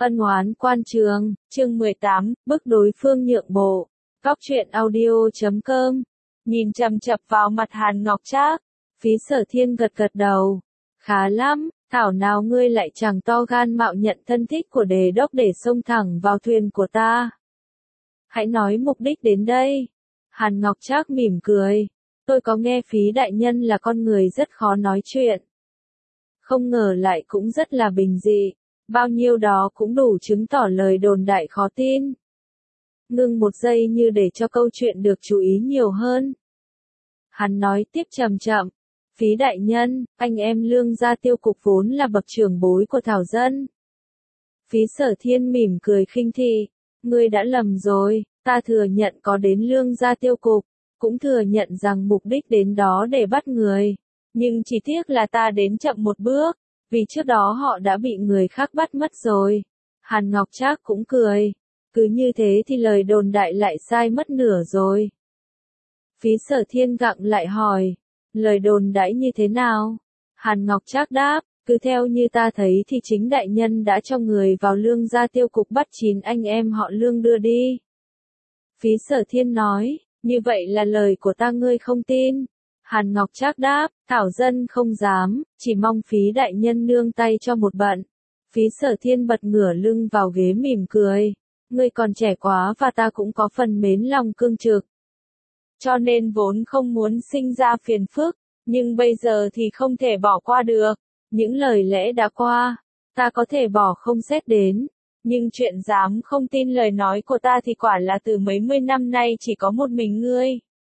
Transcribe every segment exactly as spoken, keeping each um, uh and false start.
Ân oán quan trường, chương mười tám, bức đối phương nhượng bộ. Góc truyện audio chấm com. Nhìn chằm chặp vào mặt Hàn Ngọc Trác, Phí Sở Thiên gật gật đầu. Khá lắm, thảo nào ngươi lại chẳng to gan mạo nhận thân thích của đề đốc để xông thẳng vào thuyền của ta. Hãy nói mục đích đến đây. Hàn Ngọc Trác mỉm cười. Tôi có nghe Phí đại nhân là con người rất khó nói chuyện. Không ngờ lại cũng rất là bình dị. Bao nhiêu đó cũng đủ chứng tỏ lời đồn đại khó tin. Ngưng một giây như để cho câu chuyện được chú ý nhiều hơn. Hắn nói tiếp chậm chậm. Phí đại nhân, anh em Lương gia Tiêu cục vốn là bậc trưởng bối của Thảo Dân. Phí Sở Thiên mỉm cười khinh thị. Ngươi đã lầm rồi, ta thừa nhận có đến Lương gia Tiêu cục, cũng thừa nhận rằng mục đích đến đó để bắt người. Nhưng chỉ tiếc là ta đến chậm một bước, vì trước đó họ đã bị người khác bắt mất rồi. Hàn Ngọc Trác cũng cười. Cứ như thế thì lời đồn đại lại sai mất nửa rồi. Phí Sở Thiên gặng lại hỏi. Lời đồn đại như thế nào? Hàn Ngọc Trác đáp. Cứ theo như ta thấy thì chính đại nhân đã cho người vào Lương gia Tiêu cục bắt chín anh em họ Lương đưa đi. Phí Sở Thiên nói. Như vậy là lời của ta ngươi không tin. Hàn Ngọc Trác đáp. Thảo Dân không dám, chỉ mong Phí đại nhân nương tay cho một bận. Phí Sở Thiên bật ngửa lưng vào ghế mỉm cười. Ngươi còn trẻ quá và ta cũng có phần mến lòng cương trực. Cho nên vốn không muốn sinh ra phiền phức, nhưng bây giờ thì không thể bỏ qua được. Những lời lẽ đã qua, ta có thể bỏ không xét đến. Nhưng chuyện dám không tin lời nói của ta thì quả là từ mấy mươi năm nay chỉ có một mình ngươi.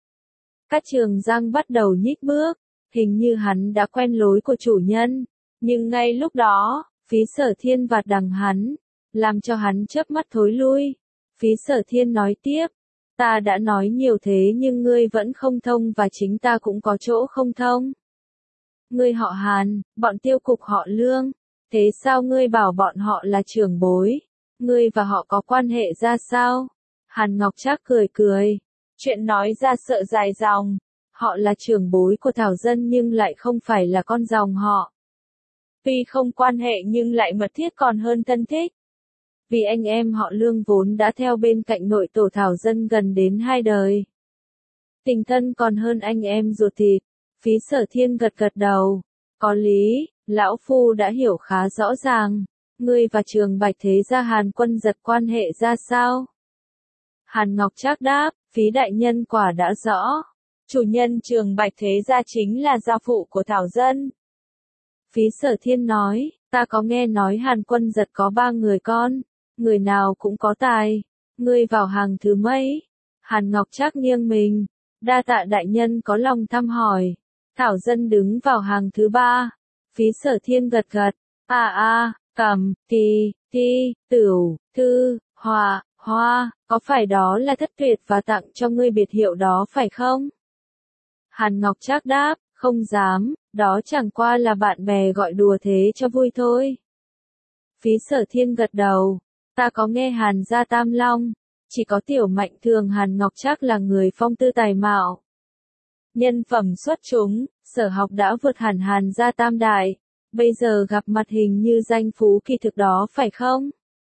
Cát Trường Giang bắt đầu nhích bước, hình như hắn đã quen lối của chủ nhân. Nhưng ngay lúc đó, Phí Sở Thiên vạt đằng hắn, làm cho hắn chớp mắt thối lui. Phí Sở Thiên nói tiếp, ta đã nói nhiều thế nhưng ngươi vẫn không thông và chính ta cũng có chỗ không thông. Ngươi họ Hàn, bọn Tiêu cục họ Lương, thế sao ngươi bảo bọn họ là trưởng bối? Ngươi và họ có quan hệ ra sao? Hàn Ngọc Trác cười cười, chuyện nói ra sợ dài dòng. Họ là trưởng bối của Thảo Dân nhưng lại không phải là con dòng họ. Tuy không quan hệ nhưng lại mật thiết còn hơn thân thích. Vì anh em họ Lương vốn đã theo bên cạnh nội tổ Thảo Dân gần đến hai đời. Tình thân còn hơn anh em ruột thịt. Phí Sở Thiên gật gật đầu. Có lý, lão phu đã hiểu khá rõ ràng. Ngươi và Trường Bạch Thế gia Hàn Quân Giật quan hệ ra sao? Hàn Ngọc Trác đáp, Phí đại nhân quả đã rõ. Chủ nhân Trường Bạch Thế gia chính là gia phụ của Thảo Dân. Phí Sở Thiên nói, ta có nghe nói Hàn Quân Giật có ba người con, người nào cũng có tài. Ngươi vào hàng thứ mấy? Hàn Ngọc Trác nghiêng mình, đa tạ đại nhân có lòng thăm hỏi. Thảo Dân đứng vào hàng thứ ba. Phí Sở Thiên gật gật, a a, Cẩm, Kỳ, Thi, Tửu, Thư, Hòa, Hoa, có phải đó là Thất Tuyệt và tặng cho ngươi biệt hiệu đó phải không? Hàn Ngọc Trác đáp, không dám, đó chẳng qua là bạn bè gọi đùa thế cho vui thôi. Phí Sở Thiên gật đầu, ta có nghe Hàn gia Tam Long, chỉ có Tiểu Mạnh Thường Hàn Ngọc Trác là người phong tư tài mạo. Nhân phẩm xuất chúng, sở học đã vượt hẳn Hàn gia Tam Đại, bây giờ gặp mặt hình như danh phú kỳ thực đó phải không?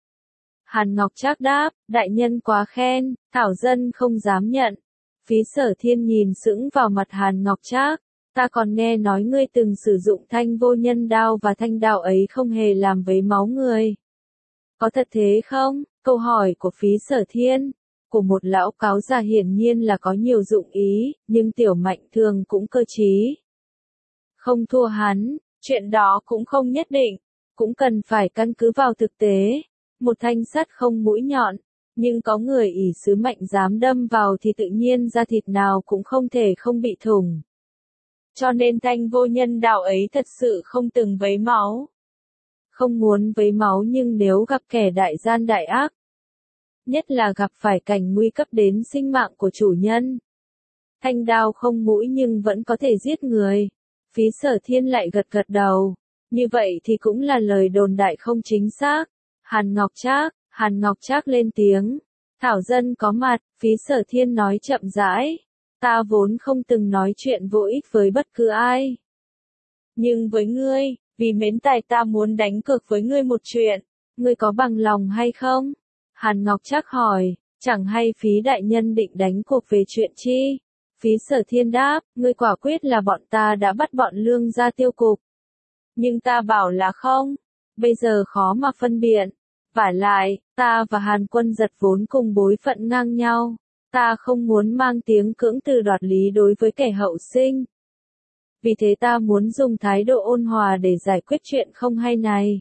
Hàn Ngọc Trác đáp, đại nhân quá khen, Thảo Dân không dám nhận. Phí Sở Thiên nhìn sững vào mặt Hàn Ngọc Trác, ta còn nghe nói ngươi từng sử dụng thanh vô nhân đao và thanh đao ấy không hề làm vấy máu người. Có thật thế không? Câu hỏi của Phí Sở Thiên, của một lão cáo già hiển nhiên là có nhiều dụng ý, nhưng Tiểu Mạnh Thường cũng cơ trí. Không thua hắn, chuyện đó cũng không nhất định, cũng cần phải căn cứ vào thực tế. Một thanh sắt không mũi nhọn, nhưng có người ỷ sứ mạnh dám đâm vào thì tự nhiên da thịt nào cũng không thể không bị thủng. Cho nên thanh vô nhân đao ấy thật sự không từng vấy máu. Không muốn vấy máu nhưng nếu gặp kẻ đại gian đại ác, nhất là gặp phải cảnh nguy cấp đến sinh mạng của chủ nhân, thanh đao không mũi nhưng vẫn có thể giết người. Phí Sở Thiên lại gật gật đầu, như vậy thì cũng là lời đồn đại không chính xác. Hàn Ngọc Trác, Hàn Ngọc Trác lên tiếng, Thảo Dân có mặt. Phí Sở Thiên nói chậm rãi, ta vốn không từng nói chuyện vô ích với bất cứ ai. Nhưng với ngươi, vì mến tài ta muốn đánh cược với ngươi một chuyện. Ngươi có bằng lòng hay không? Hàn Ngọc Trác hỏi, chẳng hay Phí đại nhân định đánh cuộc về chuyện chi? Phí Sở Thiên đáp, ngươi quả quyết là bọn ta đã bắt bọn Lương gia tiêu cục. Nhưng ta bảo là không, bây giờ khó mà phân biện. Vả lại, ta và Hàn Quân Giật vốn cùng bối phận ngang nhau, ta không muốn mang tiếng cưỡng từ đoạt lý đối với kẻ hậu sinh. Vì thế ta muốn dùng thái độ ôn hòa để giải quyết chuyện không hay này.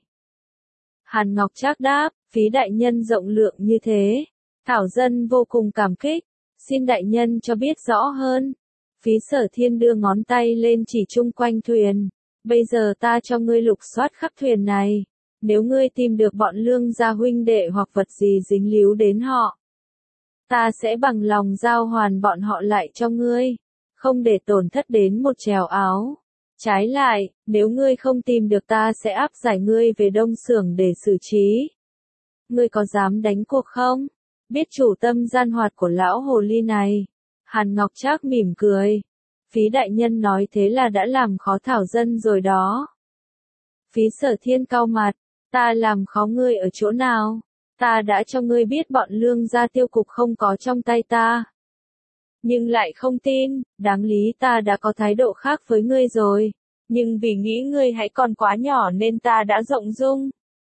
Hàn Ngọc Trác đáp, Phí đại nhân rộng lượng như thế, Thảo dân vô cùng cảm kích, xin đại nhân cho biết rõ hơn. Phí Sở Thiên đưa ngón tay lên chỉ chung quanh thuyền, bây giờ ta cho ngươi lục soát khắp thuyền này, nếu ngươi tìm được bọn Lương gia huynh đệ hoặc vật gì dính líu đến họ, ta sẽ bằng lòng giao hoàn bọn họ lại cho ngươi, không để tổn thất đến một trèo áo. Trái lại, nếu ngươi không tìm được ta sẽ áp giải ngươi về Đông Xưởng để xử trí. Ngươi có dám đánh cuộc không? Biết chủ tâm gian hoạt của lão hồ ly này. Hàn Ngọc Trác mỉm cười. Phí đại nhân nói thế là đã làm khó Thảo dân rồi đó. Phí Sở Thiên cau mặt, ta làm khó ngươi ở chỗ nào? Ta đã cho ngươi biết bọn Lương gia tiêu cục không có trong tay ta. Nhưng lại không tin, đáng lý ta đã có thái độ khác với ngươi rồi, nhưng vì nghĩ ngươi hãy còn quá nhỏ nên ta đã rộng dung.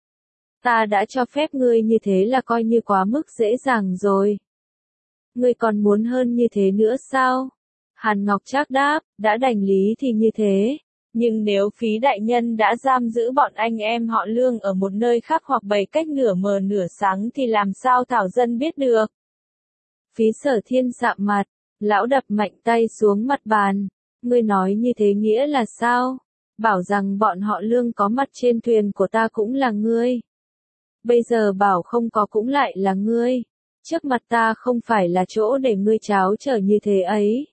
Ta đã cho phép ngươi như thế là coi như quá mức dễ dàng rồi. Ngươi còn muốn hơn như thế nữa sao? Hàn Ngọc Trác đáp, đã đành lý thì như thế, nhưng nếu Phí đại nhân đã giam giữ bọn anh em họ Lương ở một nơi khác hoặc bày cách nửa mờ nửa sáng thì làm sao Thảo dân biết được? Phí Sở Thiên sạm mặt. Lão đập mạnh tay xuống mặt bàn. Ngươi nói như thế nghĩa là sao? Bảo rằng bọn họ Lương có mặt trên thuyền của ta cũng là ngươi. Bây giờ bảo không có cũng lại là ngươi. Trước mặt ta không phải là chỗ để ngươi cháo trở như thế ấy.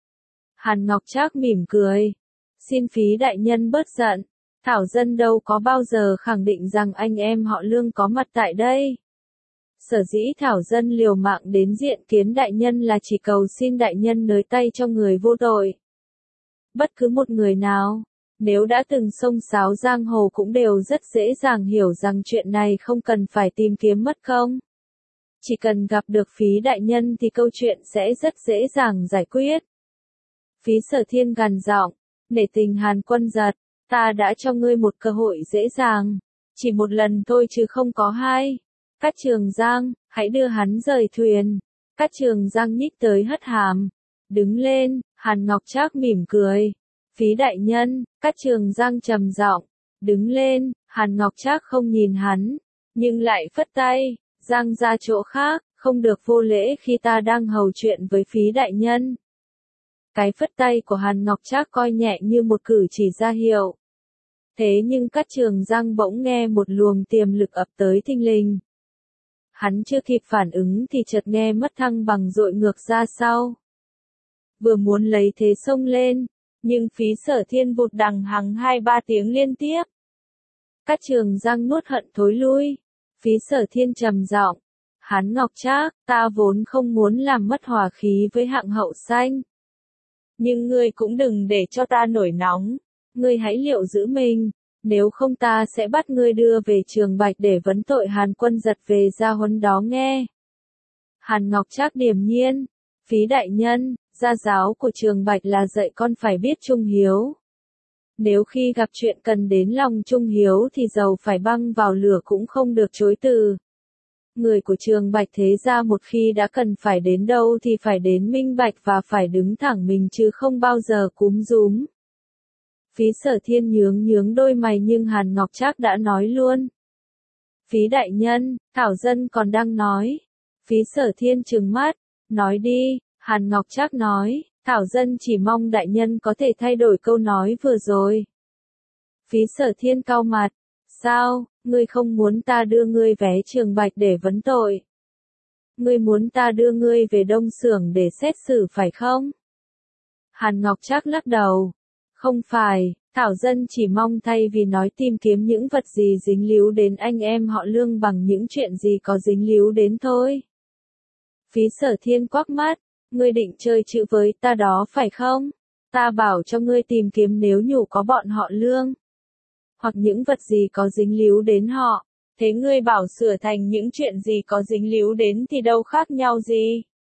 Hàn Ngọc Trác mỉm cười. Xin Phí đại nhân bớt giận. Thảo dân đâu có bao giờ khẳng định rằng anh em họ Lương có mặt tại đây. Sở dĩ Thảo dân liều mạng đến diện kiến đại nhân là chỉ cầu xin đại nhân nới tay cho người vô tội. Bất cứ một người nào, nếu đã từng xông xáo giang hồ cũng đều rất dễ dàng hiểu rằng chuyện này không cần phải tìm kiếm mất công. Chỉ cần gặp được Phí đại nhân thì câu chuyện sẽ rất dễ dàng giải quyết. Phí Sở Thiên gằn giọng, nể tình Hàn Quân Giật, ta đã cho ngươi một cơ hội dễ dàng, chỉ một lần thôi chứ không có hai. Cát Trường Giang, hãy đưa hắn rời thuyền. Cát Trường Giang nhích tới hất hàm. Đứng lên, Hàn Ngọc Trác mỉm cười. Phí đại nhân, Cát Trường Giang trầm giọng. Đứng lên, Hàn Ngọc Trác không nhìn hắn, nhưng lại phất tay. Giang ra chỗ khác, không được vô lễ khi ta đang hầu chuyện với Phí đại nhân. Cái phất tay của Hàn Ngọc Trác coi nhẹ như một cử chỉ ra hiệu. Thế nhưng Cát Trường Giang bỗng nghe một luồng tiềm lực ập tới thình lình. Hắn chưa kịp phản ứng thì chợt nghe mất thăng bằng dội ngược ra sau. Vừa muốn lấy thế xông lên, nhưng Phí Sở Thiên vụt đằng hằng hai ba tiếng liên tiếp. Cát Trường Giang nuốt hận thối lui. Phí Sở Thiên trầm giọng, hắn Ngọc Trác, ta vốn không muốn làm mất hòa khí với hạng hậu xanh. Nhưng ngươi cũng đừng để cho ta nổi nóng, ngươi hãy liệu giữ mình. Nếu không ta sẽ bắt ngươi đưa về Trường Bạch để vấn tội Hàn Quân Giật về gia huấn đó nghe. Hàn Ngọc Trác điềm nhiên. Phí đại nhân, gia giáo của Trường Bạch là dạy con phải biết trung hiếu. Nếu khi gặp chuyện cần đến lòng trung hiếu thì dầu phải băng vào lửa cũng không được chối từ. Người của Trường Bạch thế ra một khi đã cần phải đến đâu thì phải đến minh bạch và phải đứng thẳng mình chứ không bao giờ cúm rúm. Phí Sở Thiên nhướng nhướng đôi mày nhưng Hàn Ngọc Trác đã nói luôn. Phí đại nhân, Thảo dân còn đang nói. Phí Sở Thiên trừng mắt, nói đi, Hàn Ngọc Trác nói, Thảo dân chỉ mong đại nhân có thể thay đổi câu nói vừa rồi. Phí Sở Thiên cau mặt, sao, ngươi không muốn ta đưa ngươi vé Trường Bạch để vấn tội? Ngươi muốn ta đưa ngươi về Đông Xưởng để xét xử phải không? Hàn Ngọc Trác lắc đầu. Không phải, Thảo dân chỉ mong thay vì nói tìm kiếm những vật gì dính líu đến anh em họ Lương bằng những chuyện gì có dính líu đến thôi. Phí Sở Thiên quắc mắt, ngươi định chơi chữ với ta đó phải không? Ta bảo cho ngươi tìm kiếm nếu nhủ có bọn họ Lương. Hoặc những vật gì có dính líu đến họ. Thế ngươi bảo sửa thành những chuyện gì có dính líu đến thì đâu khác nhau gì?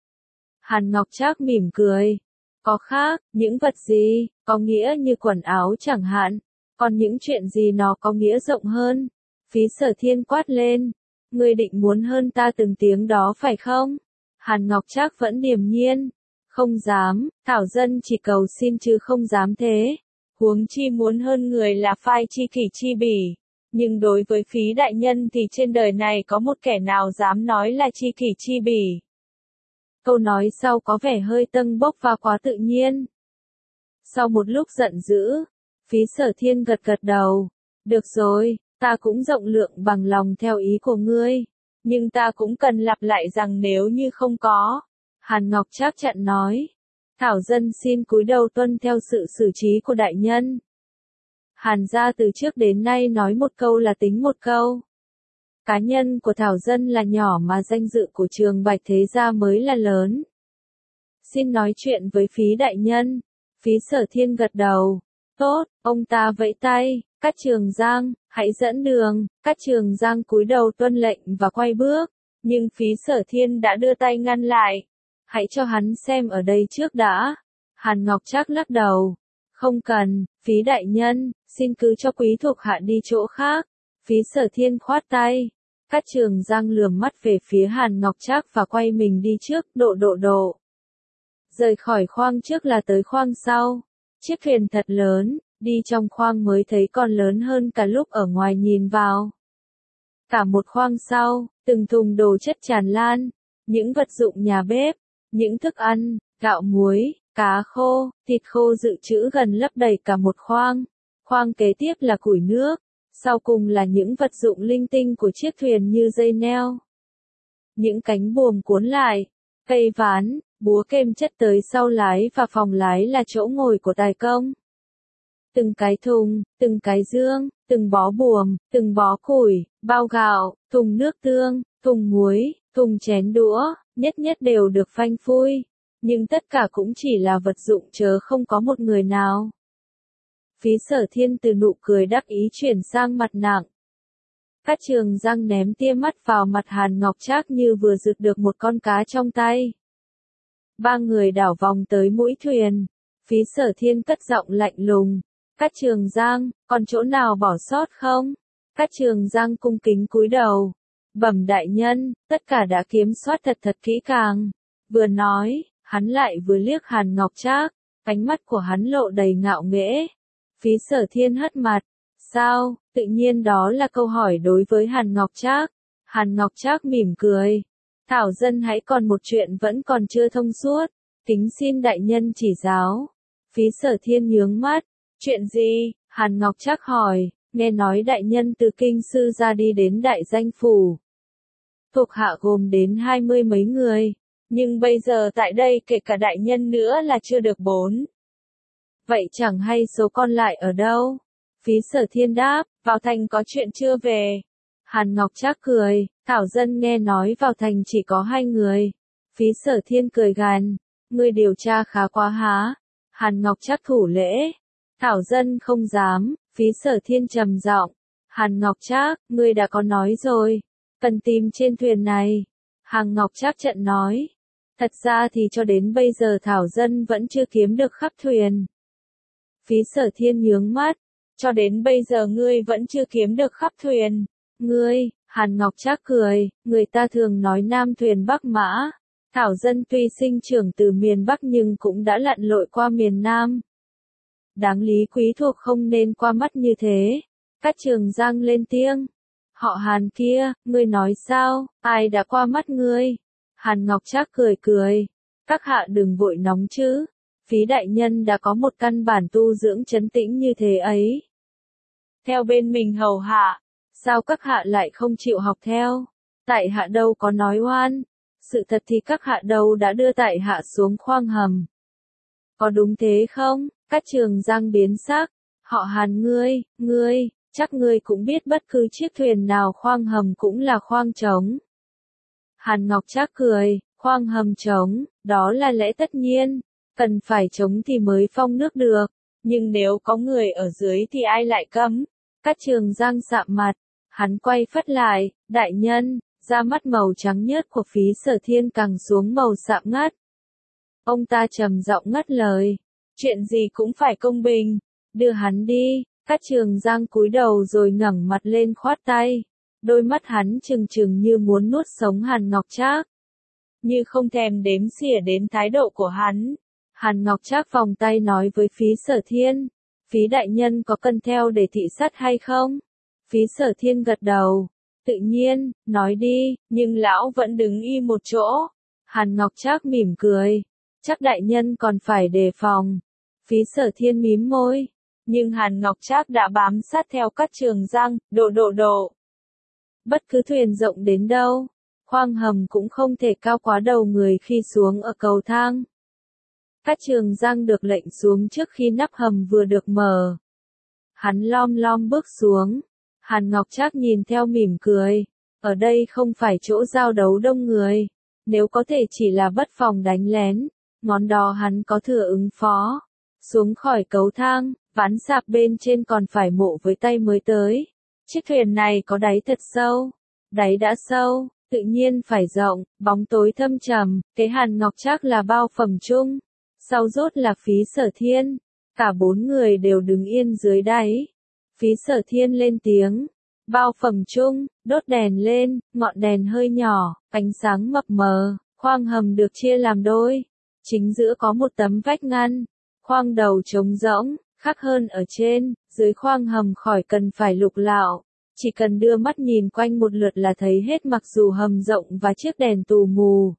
Hàn Ngọc Trác mỉm cười. Có khác, những vật gì, có nghĩa như quần áo chẳng hạn. Còn những chuyện gì nó có nghĩa rộng hơn? Phí Sở Thiên quát lên. Ngươi định muốn hơn ta từng tiếng đó phải không? Hàn Ngọc Trác vẫn điềm nhiên. Không dám, Thảo Dân chỉ cầu xin chứ không dám thế. Huống chi muốn hơn người là phai chi kỷ chi bỉ. Nhưng đối với Phí đại nhân thì trên đời này có một kẻ nào dám nói là chi kỷ chi bỉ. Câu nói sau có vẻ hơi tâng bốc và quá tự nhiên. Sau một lúc giận dữ, Phí Sở Thiên gật gật đầu. Được rồi, ta cũng rộng lượng bằng lòng theo ý của ngươi. Nhưng ta cũng cần lặp lại rằng nếu như không có. Hàn Ngọc Trác chặn nói. Thảo Dân xin cúi đầu tuân theo sự xử trí của đại nhân. Hàn gia từ trước đến nay nói một câu là tính một câu. Cá nhân của Thảo Dân là nhỏ mà danh dự của Trường Bạch Thế Gia mới là lớn. Xin nói chuyện với Phí đại nhân. Phí Sở Thiên gật đầu. Tốt, ông ta vẫy tay. Cát Trường Giang, hãy dẫn đường. Cát Trường Giang cúi đầu tuân lệnh và quay bước. Nhưng Phí Sở Thiên đã đưa tay ngăn lại. Hãy cho hắn xem ở đây trước đã. Hàn Ngọc Trác lắc đầu. Không cần, Phí đại nhân, xin cứ cho quý thuộc hạ đi chỗ khác. Phí Sở Thiên khoát tay. Cát Trường Giang lườm mắt về phía Hàn Ngọc Trác và quay mình đi trước, độ độ độ. Rời khỏi khoang trước là tới khoang sau. Chiếc thuyền thật lớn, đi trong khoang mới thấy còn lớn hơn cả lúc ở ngoài nhìn vào. Cả một khoang sau, từng thùng đồ chất tràn lan, những vật dụng nhà bếp, những thức ăn, gạo muối, cá khô, thịt khô dự trữ gần lấp đầy cả một khoang. Khoang kế tiếp là củi nước, sau cùng là những vật dụng linh tinh của chiếc thuyền như dây neo. Những cánh buồm cuốn lại, cây ván, búa kêm chất tới sau lái và phòng lái là chỗ ngồi của tài công. Từng cái thùng, từng cái dương, từng bó buồm, từng bó củi, bao gạo, thùng nước tương, thùng muối, thùng chén đũa, nhất nhất đều được phanh phui. Nhưng tất cả cũng chỉ là vật dụng chớ không có một người nào. Phí Sở Thiên từ nụ cười đắc ý chuyển sang mặt nặng. Cát Trường Giang ném tia mắt vào mặt Hàn Ngọc Trác như vừa rực được một con cá trong tay. Ba người đảo vòng tới mũi thuyền. Phí Sở Thiên cất giọng lạnh lùng. Cát Trường Giang, còn chỗ nào bỏ sót không? Cát Trường Giang cung kính cúi đầu. Bẩm đại nhân, tất cả đã kiểm soát thật thật kỹ càng. Vừa nói, hắn lại vừa liếc Hàn Ngọc Trác, ánh mắt của hắn lộ đầy ngạo nghễ. Phí Sở Thiên hất mặt. Sao, tự nhiên đó là câu hỏi đối với Hàn Ngọc Trác. Hàn Ngọc Trác mỉm cười. Thảo Dân hãy còn một chuyện vẫn còn chưa thông suốt. Kính xin đại nhân chỉ giáo. Phí Sở Thiên nhướng mắt. Chuyện gì? Hàn Ngọc Trác hỏi. Nghe nói đại nhân từ kinh sư ra đi đến đại danh phủ. Thuộc hạ gồm đến hai mươi mấy người. Nhưng bây giờ tại đây kể cả đại nhân nữa là chưa được bốn. Vậy chẳng hay số còn lại ở đâu? Phí Sở Thiên đáp, vào thành có chuyện chưa về. Hàn Ngọc Trác cười, Thảo Dân nghe nói vào thành chỉ có hai người. Phí Sở Thiên cười gằn, ngươi điều tra khá quá há. Hàn Ngọc Trác thủ lễ. Thảo Dân không dám. Phí Sở Thiên trầm giọng. Hàn Ngọc Trác, ngươi đã có nói rồi. Cần tìm trên thuyền này. Hàn Ngọc Trác trận nói. Thật ra thì cho đến bây giờ Thảo Dân vẫn chưa kiếm được khắp thuyền. Phí Sở Thiên nhướng mắt. Cho đến bây giờ ngươi vẫn chưa kiếm được khắp thuyền. Ngươi, Hàn Ngọc Trác cười, người ta thường nói Nam thuyền Bắc mã. Thảo Dân tuy sinh trưởng từ miền Bắc nhưng cũng đã lặn lội qua miền Nam. Đáng lý quý thuộc không nên qua mắt như thế. Cát Trường Giang lên tiếng. Họ Hàn kia, ngươi nói sao, ai đã qua mắt ngươi? Hàn Ngọc Trác cười cười. Các hạ đừng vội nóng chứ. Phí đại nhân đã có một căn bản tu dưỡng trấn tĩnh như thế ấy. Theo bên mình hầu hạ, sao các hạ lại không chịu học theo? Tại hạ đâu có nói oan. Sự thật thì các hạ đâu đã đưa tại hạ xuống khoang hầm. Có đúng thế không? Cát Trường Giang biến sắc. Họ Hàn ngươi, ngươi, chắc ngươi cũng biết bất cứ chiếc thuyền nào khoang hầm cũng là khoang trống. Hàn Ngọc Trác cười, khoang hầm trống, đó là lẽ tất nhiên. Cần phải trống thì mới phong nước được. Nhưng nếu có người ở dưới thì ai lại cấm? Cát Trường Giang sạm mặt. Hắn quay phắt lại, đại nhân, da mắt màu trắng nhớt của Phí Sở Thiên càng xuống màu sạm ngắt. Ông ta trầm giọng ngắt lời, chuyện gì cũng phải công bình, đưa hắn đi. Cát Trường Giang cúi đầu rồi ngẩng mặt lên khoát tay, đôi mắt hắn trừng trừng như muốn nuốt sống Hàn Ngọc Trác, như không thèm đếm xỉa đến thái độ của hắn. Hàn Ngọc Trác vòng tay nói với Phí Sở Thiên, Phí đại nhân có cần theo để thị sát hay không? Phí Sở Thiên gật đầu, tự nhiên, nói đi, nhưng lão vẫn đứng im một chỗ. Hàn Ngọc Trác mỉm cười, chắc đại nhân còn phải đề phòng. Phí Sở Thiên mím môi, nhưng Hàn Ngọc Trác đã bám sát theo Cát Trường Giang, độ độ độ. Bất cứ thuyền rộng đến đâu, khoang hầm cũng không thể cao quá đầu người khi xuống ở cầu thang. Cát Trường Giang được lệnh xuống trước khi nắp hầm vừa được mở. Hắn lom lom bước xuống. Hàn Ngọc Trác nhìn theo mỉm cười. Ở đây không phải chỗ giao đấu đông người. Nếu có thể chỉ là bất phòng đánh lén, ngón đó hắn có thừa ứng phó. Xuống khỏi cầu thang, ván sạp bên trên còn phải mộ với tay mới tới. Chiếc thuyền này có đáy thật sâu. Đáy đã sâu, tự nhiên phải rộng, bóng tối thâm trầm. Cái Hàn Ngọc Trác là bao phẩm chung. Sau rốt là Phí Sở Thiên. Cả bốn người đều đứng yên dưới đáy. Phí Sở Thiên lên tiếng. Bao phẩm chung, đốt đèn lên, ngọn đèn hơi nhỏ, ánh sáng mập mờ. Khoang hầm được chia làm đôi. Chính giữa có một tấm vách ngăn. Khoang đầu trống rỗng, khác hơn ở trên, dưới khoang hầm khỏi cần phải lục lạo. Chỉ cần đưa mắt nhìn quanh một lượt là thấy hết mặc dù hầm rộng và chiếc đèn tù mù.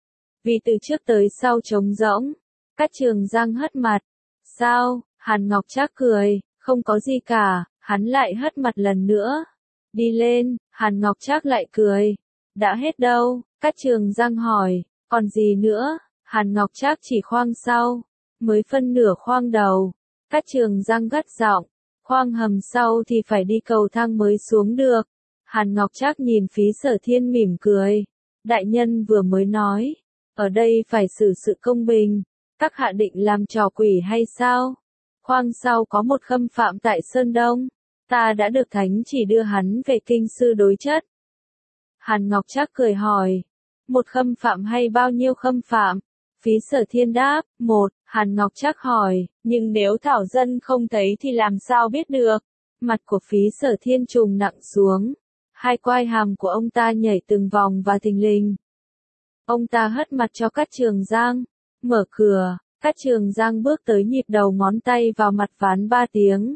Vì từ trước tới sau trống rỗng. Cát Trường Giang hất mặt. Sao? Hàn Ngọc Trác cười, không có gì cả. Hắn lại hất mặt lần nữa. Đi lên. Hàn Ngọc Trác lại cười. Đã hết đâu? Cát Trường Giang hỏi. Còn gì nữa? Hàn Ngọc Trác chỉ khoang sau. Mới phân nửa khoang đầu. Cát Trường Giang gắt giọng. Khoang hầm sau thì phải đi cầu thang mới xuống được. Hàn Ngọc Trác nhìn Phí Sở Thiên mỉm cười. Đại nhân vừa mới nói. Ở đây phải xử sự công bình. Các hạ định làm trò quỷ hay sao? Khoang sau có một khâm phạm tại Sơn Đông. Ta đã được thánh chỉ đưa hắn về kinh sư đối chất. Hàn Ngọc Trác cười hỏi. Một khâm phạm hay bao nhiêu khâm phạm? Phí Sở Thiên đáp. Một. Hàn Ngọc Trác hỏi. Nhưng nếu Thảo Dân không thấy thì làm sao biết được? Mặt của Phí Sở Thiên trùng nặng xuống. Hai quai hàm của ông ta nhảy từng vòng và thình lình. Ông ta hất mặt cho Cát Trường Giang. Mở cửa. Cát Trường Giang bước tới nhịp đầu ngón tay vào mặt ván ba tiếng.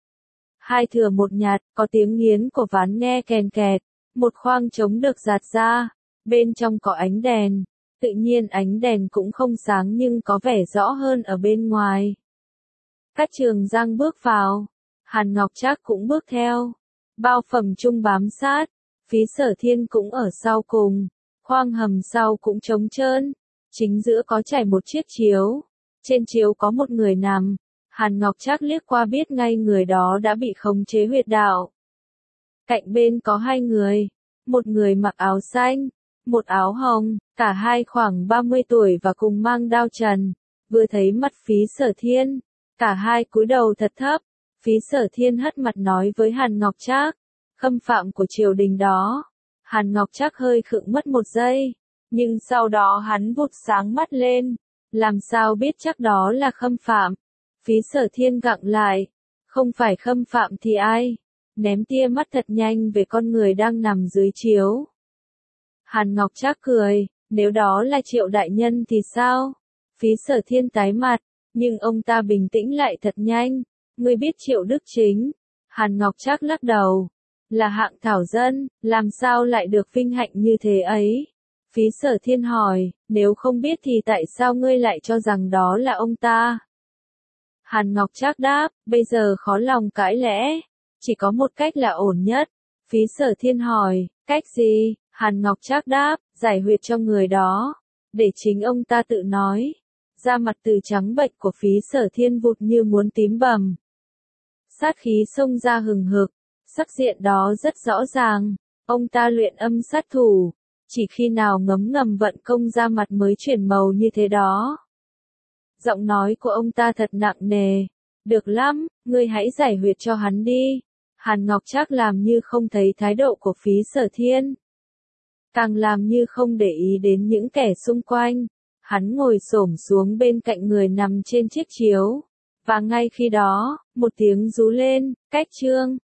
Hai thừa một nhạt, có tiếng nghiến của ván nghe kèn kẹt. Một khoang trống được giạt ra. Bên trong có ánh đèn. Tự nhiên ánh đèn cũng không sáng nhưng có vẻ rõ hơn ở bên ngoài. Cát Trường Giang bước vào. Hàn Ngọc Trác cũng bước theo. Bao phẩm chung bám sát. Phí Sở Thiên cũng ở sau cùng. Khoang hầm sau cũng trống trơn. Chính giữa có trải một chiếc chiếu. Trên chiếu có một người nằm. Hàn Ngọc Trác liếc qua biết ngay người đó đã bị khống chế huyệt đạo. Cạnh bên có hai người. Một người mặc áo xanh. Một áo hồng. Cả hai khoảng ba mươi tuổi và cùng mang đao trần. Vừa thấy mặt Phí Sở Thiên. Cả hai cúi đầu thật thấp. Phí Sở Thiên hất mặt nói với Hàn Ngọc Trác. Khâm phạm của triều đình đó. Hàn Ngọc Trác hơi khựng mất một giây. Nhưng sau đó hắn vụt sáng mắt lên. Làm sao biết chắc đó là khâm phạm? Phí Sở Thiên gặng lại. Không phải khâm phạm thì ai? Ném tia mắt thật nhanh về con người đang nằm dưới chiếu. Hàn Ngọc Trác cười. Nếu đó là Triệu đại nhân thì sao? Phí Sở Thiên tái mặt. Nhưng ông ta bình tĩnh lại thật nhanh. Ngươi biết Triệu Đức Chính. Hàn Ngọc Trác lắc đầu. Là hạng thảo dân, làm sao lại được vinh hạnh như thế ấy? Phí Sở Thiên hỏi, nếu không biết thì tại sao ngươi lại cho rằng đó là ông ta? Hàn Ngọc Trác đáp, bây giờ khó lòng cãi lẽ. Chỉ có một cách là ổn nhất. Phí Sở Thiên hỏi, cách gì? Hàn Ngọc Trác đáp, giải huyệt cho người đó. Để chính ông ta tự nói. Da mặt từ trắng bệch của Phí Sở Thiên vụt như muốn tím bầm. Sát khí xông ra hừng hực. Sắc diện đó rất rõ ràng. Ông ta luyện âm sát thủ. Chỉ khi nào ngấm ngầm vận công da mặt mới chuyển màu như thế đó. Giọng nói của ông ta thật nặng nề. Được lắm, ngươi hãy giải huyệt cho hắn đi. Hàn Ngọc Trác làm như không thấy thái độ của Phí Sở Thiên. Càng làm như không để ý đến những kẻ xung quanh. Hắn ngồi xổm xuống bên cạnh người nằm trên chiếc chiếu. Và ngay khi đó, một tiếng rú lên, cách trương.